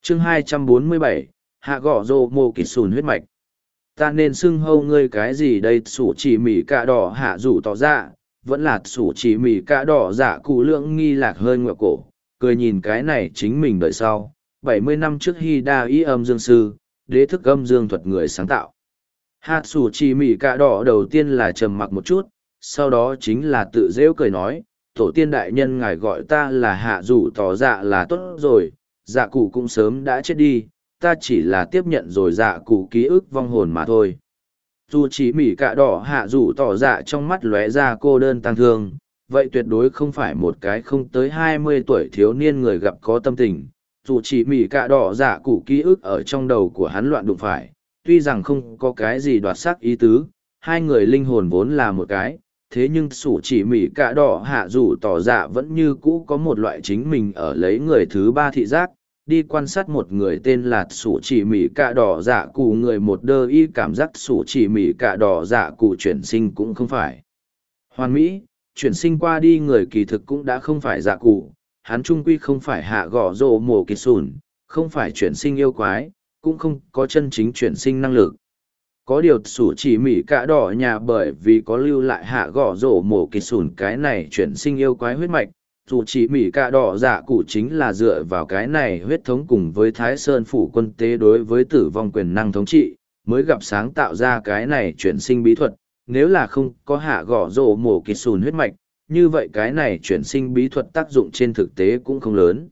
chương 247, hạ gõ rô mô kịch sùn huyết mạch. Ta nên xưng hâu ngươi cái gì đây? Sủ chỉ mỉ cạ đỏ hạ rủ tỏ ra, vẫn là sủ chỉ mỉ cạ đỏ dạ cụ lượng nghi lạc hơi ngựa cổ, cười nhìn cái này chính mình đợi sau. 70 năm trước Hy Đa ý âm dương sư, đế thức âm dương thuật người sáng tạo. Hạ sủ chỉ mỉ cạ đỏ đầu tiên là trầm mặc một chút, sau đó chính là tự rêu cười nói, tổ tiên đại nhân ngài gọi ta là hạ rủ tỏ dạ là tốt rồi, dạ cụ cũng sớm đã chết đi, ta chỉ là tiếp nhận rồi dạ cụ ký ức vong hồn mà thôi. Dù chỉ mỉ cạ đỏ hạ rủ tỏ dạ trong mắt lóe ra cô đơn tăng thương, vậy tuyệt đối không phải một cái không tới 20 tuổi thiếu niên người gặp có tâm tình. Dù chỉ mỉ cạ đỏ dạ cụ ký ức ở trong đầu của hắn loạn đụng phải, tuy rằng không có cái gì đoạt sắc ý tứ, hai người linh hồn vốn là một cái, thế nhưng sủ chỉ mỉ cạ đỏ hạ rủ tỏ dạ vẫn như cũ có một loại chính mình ở lấy người thứ ba thị giác, đi quan sát một người tên là sủ chỉ mỉ cạ đỏ dạ cụ người một đơ y cảm giác sủ chỉ mỉ cạ đỏ dạ cụ chuyển sinh cũng không phải hoàn mỹ, chuyển sinh qua đi người kỳ thực cũng đã không phải dạ cụ, hắn trung quy không phải hạ gõ rộ mổ kỳ sùn, không phải chuyển sinh yêu quái, cũng không có chân chính chuyển sinh năng lực. Có điều sủ chỉ mỉ cạ đỏ nhà bởi vì có lưu lại hạ gõ rổ mổ kỳ sùn cái này chuyển sinh yêu quái huyết mạch, dù chỉ mỉ cạ đỏ dạ cụ chính là dựa vào cái này huyết thống cùng với Thái Sơn phủ quân tế đối với tử vong quyền năng thống trị, mới gặp sáng tạo ra cái này chuyển sinh bí thuật. Nếu là không có hạ gõ rổ mổ kỳ sùn huyết mạch, như vậy cái này chuyển sinh bí thuật tác dụng trên thực tế cũng không lớn.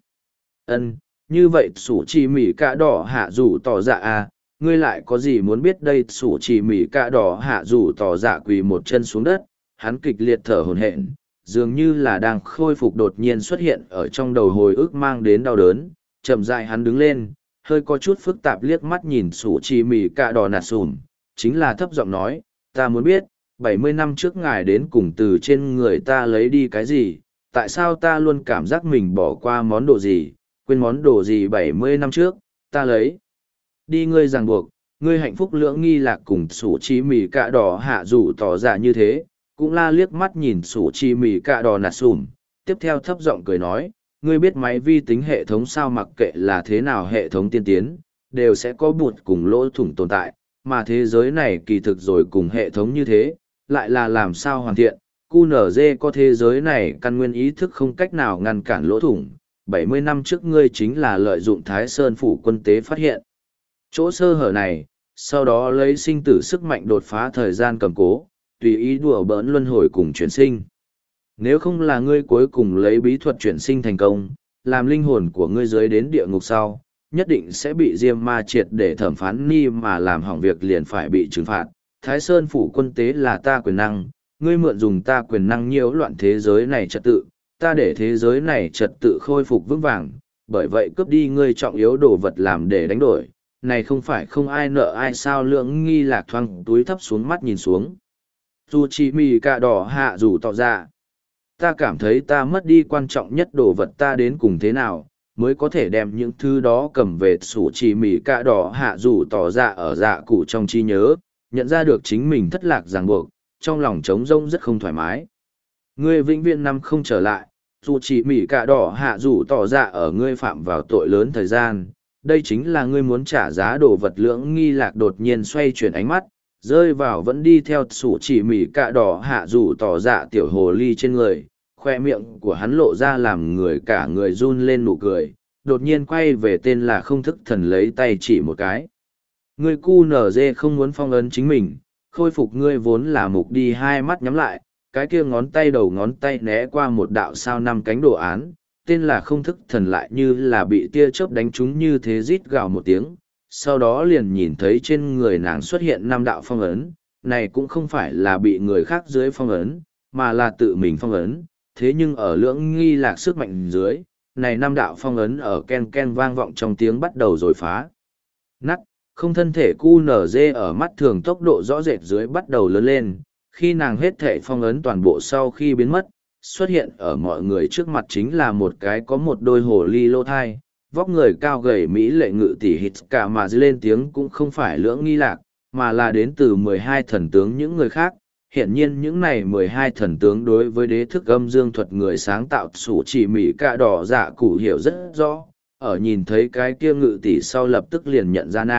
Như vậy sủ chỉ mỉ cạ đỏ hạ rủ tỏ dạ à, ngươi lại có gì muốn biết đây? Sủ chỉ mỉ cạ đỏ hạ rủ tỏ dạ quỳ một chân xuống đất, hắn kịch liệt thở hổn hển, dường như là đang khôi phục đột nhiên xuất hiện ở trong đầu hồi ức mang đến đau đớn. Chậm rãi hắn đứng lên, hơi có chút phức tạp liếc mắt nhìn sủ chỉ mỉ cạ đỏ nạt sùm, chính là thấp giọng nói, ta muốn biết, 70 năm trước ngài đến cùng từ trên người ta lấy đi cái gì, tại sao ta luôn cảm giác mình bỏ qua món đồ gì, quên món đồ gì 70 năm trước, ta lấy đi ngươi ràng buộc, ngươi hạnh phúc lưỡng nghi lạc cùng sủ chi mì cạ đỏ hạ rủ tỏ ra như thế, cũng la liếc mắt nhìn sủ chi mì cạ đỏ nạt sùm, tiếp theo thấp giọng cười nói, ngươi biết máy vi tính hệ thống sao, mặc kệ là thế nào hệ thống tiên tiến, đều sẽ có bụt cùng lỗ thủng tồn tại, mà thế giới này kỳ thực rồi cùng hệ thống như thế, lại là làm sao hoàn thiện, QNZ có thế giới này căn nguyên ý thức không cách nào ngăn cản lỗ thủng. 70 năm trước ngươi chính là lợi dụng Thái Sơn phủ quân tế phát hiện chỗ sơ hở này, sau đó lấy sinh tử sức mạnh đột phá thời gian cầm cố, tùy ý đùa bỡn luân hồi cùng chuyển sinh. Nếu không là ngươi cuối cùng lấy bí thuật chuyển sinh thành công, làm linh hồn của ngươi dưới đến địa ngục sau, nhất định sẽ bị Diêm Ma triệt để thẩm phán ni mà làm hỏng việc liền phải bị trừng phạt. Thái Sơn phủ quân tế là ta quyền năng, ngươi mượn dùng ta quyền năng nhiễu loạn thế giới này trật tự, ta để thế giới này trật tự khôi phục vững vàng, bởi vậy cướp đi ngươi trọng yếu đồ vật làm để đánh đổi. Này không phải không ai nợ ai sao? Lưỡng nghi lạc thoang túi thấp xuống mắt nhìn xuống. Dù chỉ mì cạ đỏ hạ rủ tỏ ra. Ta cảm thấy ta mất đi quan trọng nhất đồ vật ta đến cùng thế nào, mới có thể đem những thứ đó cầm về. Sủ chỉ mì cạ đỏ hạ rủ tỏ ra ở dạ cụ trong trí nhớ, nhận ra được chính mình thất lạc ràng buộc, trong lòng trống rỗng rất không thoải mái. Ngươi vĩnh viễn năm không trở lại, dù chỉ mỉ cạ đỏ hạ rủ tỏ ra ở ngươi phạm vào tội lớn thời gian, đây chính là ngươi muốn trả giá đồ vật. Lưỡng nghi lạc đột nhiên xoay chuyển ánh mắt, rơi vào vẫn đi theo sủ chỉ mỉ cạ đỏ hạ rủ tỏ dạ tiểu hồ ly trên người, khoe miệng của hắn lộ ra làm người cả người run lên nụ cười, đột nhiên quay về tên là không thức thần lấy tay chỉ một cái. Ngươi QNZ không muốn phong ấn chính mình, khôi phục ngươi vốn là mục đi. Hai mắt nhắm lại, cái kia ngón tay đầu ngón tay né qua một đạo sao năm cánh đồ án, tên là không thức thần lại như là bị tia chớp đánh trúng như thế, rít gào một tiếng, sau đó liền nhìn thấy trên người nàng xuất hiện 5 đạo phong ấn, này cũng không phải là bị người khác dưới phong ấn, mà là tự mình phong ấn, thế nhưng ở lưỡng nghi lạc sức mạnh dưới, này 5 đạo phong ấn ở ken ken vang vọng trong tiếng bắt đầu rồi phá nát. Không thân thể QNZ ở mắt thường tốc độ rõ rệt dưới bắt đầu lớn lên, khi nàng hết thể phong ấn toàn bộ sau khi biến mất, xuất hiện ở mọi người trước mặt chính là một cái có một đôi hồ ly lô thai, vóc người cao gầy mỹ lệ ngự tỷ hít cả mà lên tiếng cũng không phải lưỡng nghi lạc, mà là đến từ 12 thần tướng những người khác. Hiện nhiên những này 12 thần tướng đối với đế thức âm dương thuật người sáng tạo sủ chỉ mỉ cạ đỏ dạ cụ hiểu rất rõ, ở nhìn thấy cái kia ngự tỷ sau lập tức liền nhận ra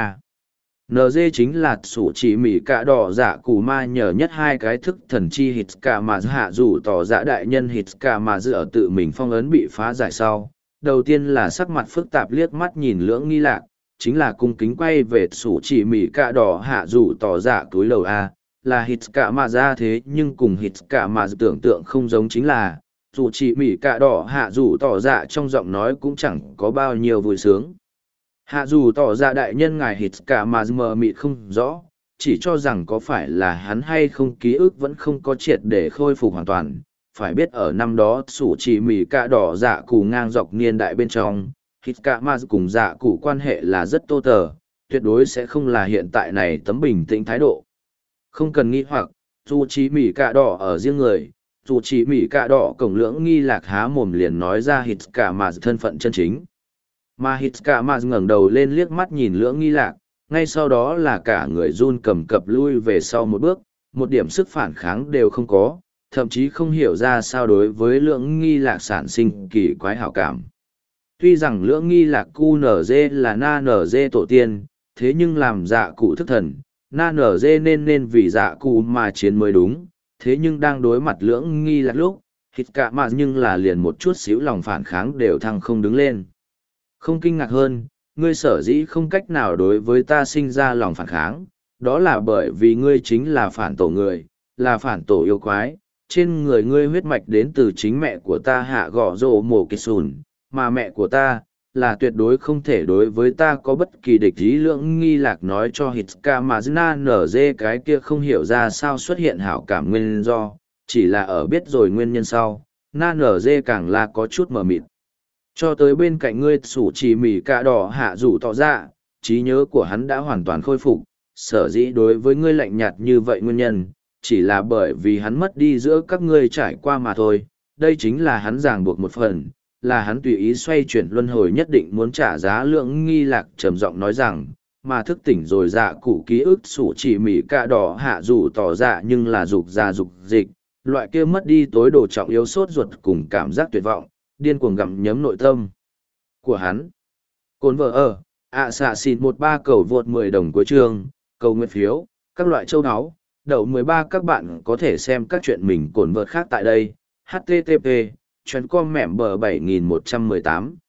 NG chính là sủ chỉ mỉ cả đỏ dạ cù ma nhờ nhất hai cái thức thần chi hít cả mà hạ dù tỏ dạ đại nhân hít cả mà dự ở tự mình phong ấn bị phá giải sau. Đầu tiên là sắc mặt phức tạp liếc mắt nhìn lưỡng nghi lạc, chính là cung kính quay về sủ chỉ mỉ cả đỏ hạ dù tỏ dạ túi đầu A, là hít cả mà ra thế nhưng cùng hít cả mà tưởng tượng không giống chính là, dù chỉ mỉ cả đỏ hạ dù tỏ dạ trong giọng nói cũng chẳng có bao nhiêu vui sướng. Hạ dù tỏ ra đại nhân ngài hít cả mà mờ mịt không rõ, chỉ cho rằng có phải là hắn hay không ký ức vẫn không có triệt để khôi phục hoàn toàn. Phải biết ở năm đó sủ chỉ mỉ cả đỏ dạ cụ ngang dọc niên đại bên trong, hít cả mà cùng dạ cụ quan hệ là rất tô tờ, tuyệt đối sẽ không là hiện tại này tấm bình tĩnh thái độ. Không cần nghi hoặc, dù chỉ mỉ cả đỏ ở riêng người, dù chỉ mỉ cả đỏ cổng lưỡng nghi lạc há mồm liền nói ra hít cả mà thân phận chân chính. Mà hít cả mà ngẩng đầu lên liếc mắt nhìn lưỡng nghi lạc, ngay sau đó là cả người run cầm cập lui về sau một bước, một điểm sức phản kháng đều không có, thậm chí không hiểu ra sao đối với lưỡng nghi lạc sản sinh kỳ quái hảo cảm. Tuy rằng lưỡng nghi lạc QNZ là na NG tổ tiên, thế nhưng làm dạ cụ thức thần, na NG nên vì dạ cụ mà chiến mới đúng, thế nhưng đang đối mặt lưỡng nghi lạc lúc, hít cả mà nhưng là liền một chút xíu lòng phản kháng đều thăng không đứng lên. Không kinh ngạc hơn, ngươi sở dĩ không cách nào đối với ta sinh ra lòng phản kháng, đó là bởi vì ngươi chính là phản tổ người, là phản tổ yêu quái, trên người ngươi huyết mạch đến từ chính mẹ của ta hạ gõ rồ mổ kịch sùn, mà mẹ của ta, là tuyệt đối không thể đối với ta có bất kỳ địch ý. Lưỡng nghi lạc nói cho Hitska mà na nở dê cái kia không hiểu ra sao xuất hiện hảo cảm nguyên do, chỉ là ở biết rồi nguyên nhân sau, na nở dê càng là có chút mờ mịt. Cho tới bên cạnh ngươi sủ chỉ mỉ cả đỏ hạ rủ tỏ ra, trí nhớ của hắn đã hoàn toàn khôi phục, sở dĩ đối với ngươi lạnh nhạt như vậy nguyên nhân, chỉ là bởi vì hắn mất đi giữa các ngươi trải qua mà thôi, đây chính là hắn ràng buộc một phần, là hắn tùy ý xoay chuyển luân hồi nhất định muốn trả giá. Lượng nghi lạc trầm giọng nói rằng, mà thức tỉnh rồi dạ cụ ký ức sủ chỉ mỉ cả đỏ hạ rủ tỏ ra nhưng là dục ra dục dịch, loại kia mất đi tối đồ trọng yếu sốt ruột cùng cảm giác tuyệt vọng điên cuồng gặm nhấm nội tâm của hắn. Cồn vợ ở, xạ xịn 13 cầu vượt 10 đồng cuối chương, cầu nguyện phiếu, các loại châu áo, đậu 13 các bạn có thể xem các chuyện mình cồn vợt khác tại đây. HTTP, chuyến com mẻm bờ 7118.